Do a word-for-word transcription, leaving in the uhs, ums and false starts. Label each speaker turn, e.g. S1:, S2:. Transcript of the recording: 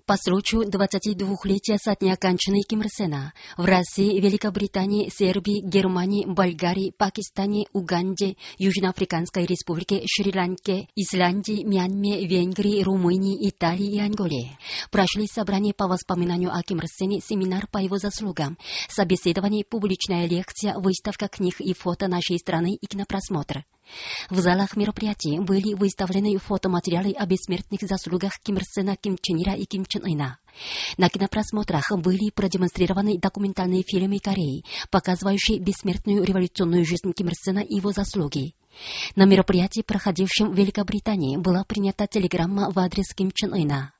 S1: По случаю двадцатидвухлетия со дня кончины Ким Ир Сена в России, Великобритании, Сербии, Германии, Болгарии, Пакистане, Уганде, Южноафриканской Республике, Шри-Ланке, Исландии, Мьянме, Венгрии, Румынии, Италии и Анголе прошли собрания по воспоминанию о Ким Ир Сене, семинар по его заслугам, собеседование, публичная лекция, выставка книг и фото нашей страны и кинопросмотр. В залах мероприятий были выставлены фотоматериалы о бессмертных заслугах Ким Ир Сена, Ким Чен Ира и Ким Чен Ына. На кинопросмотрах были продемонстрированы документальные фильмы Кореи, показывающие бессмертную революционную жизнь Ким Ир Сена и его заслуги. На мероприятии, проходившем в Великобритании, была принята телеграмма в адрес Ким Чен Ына.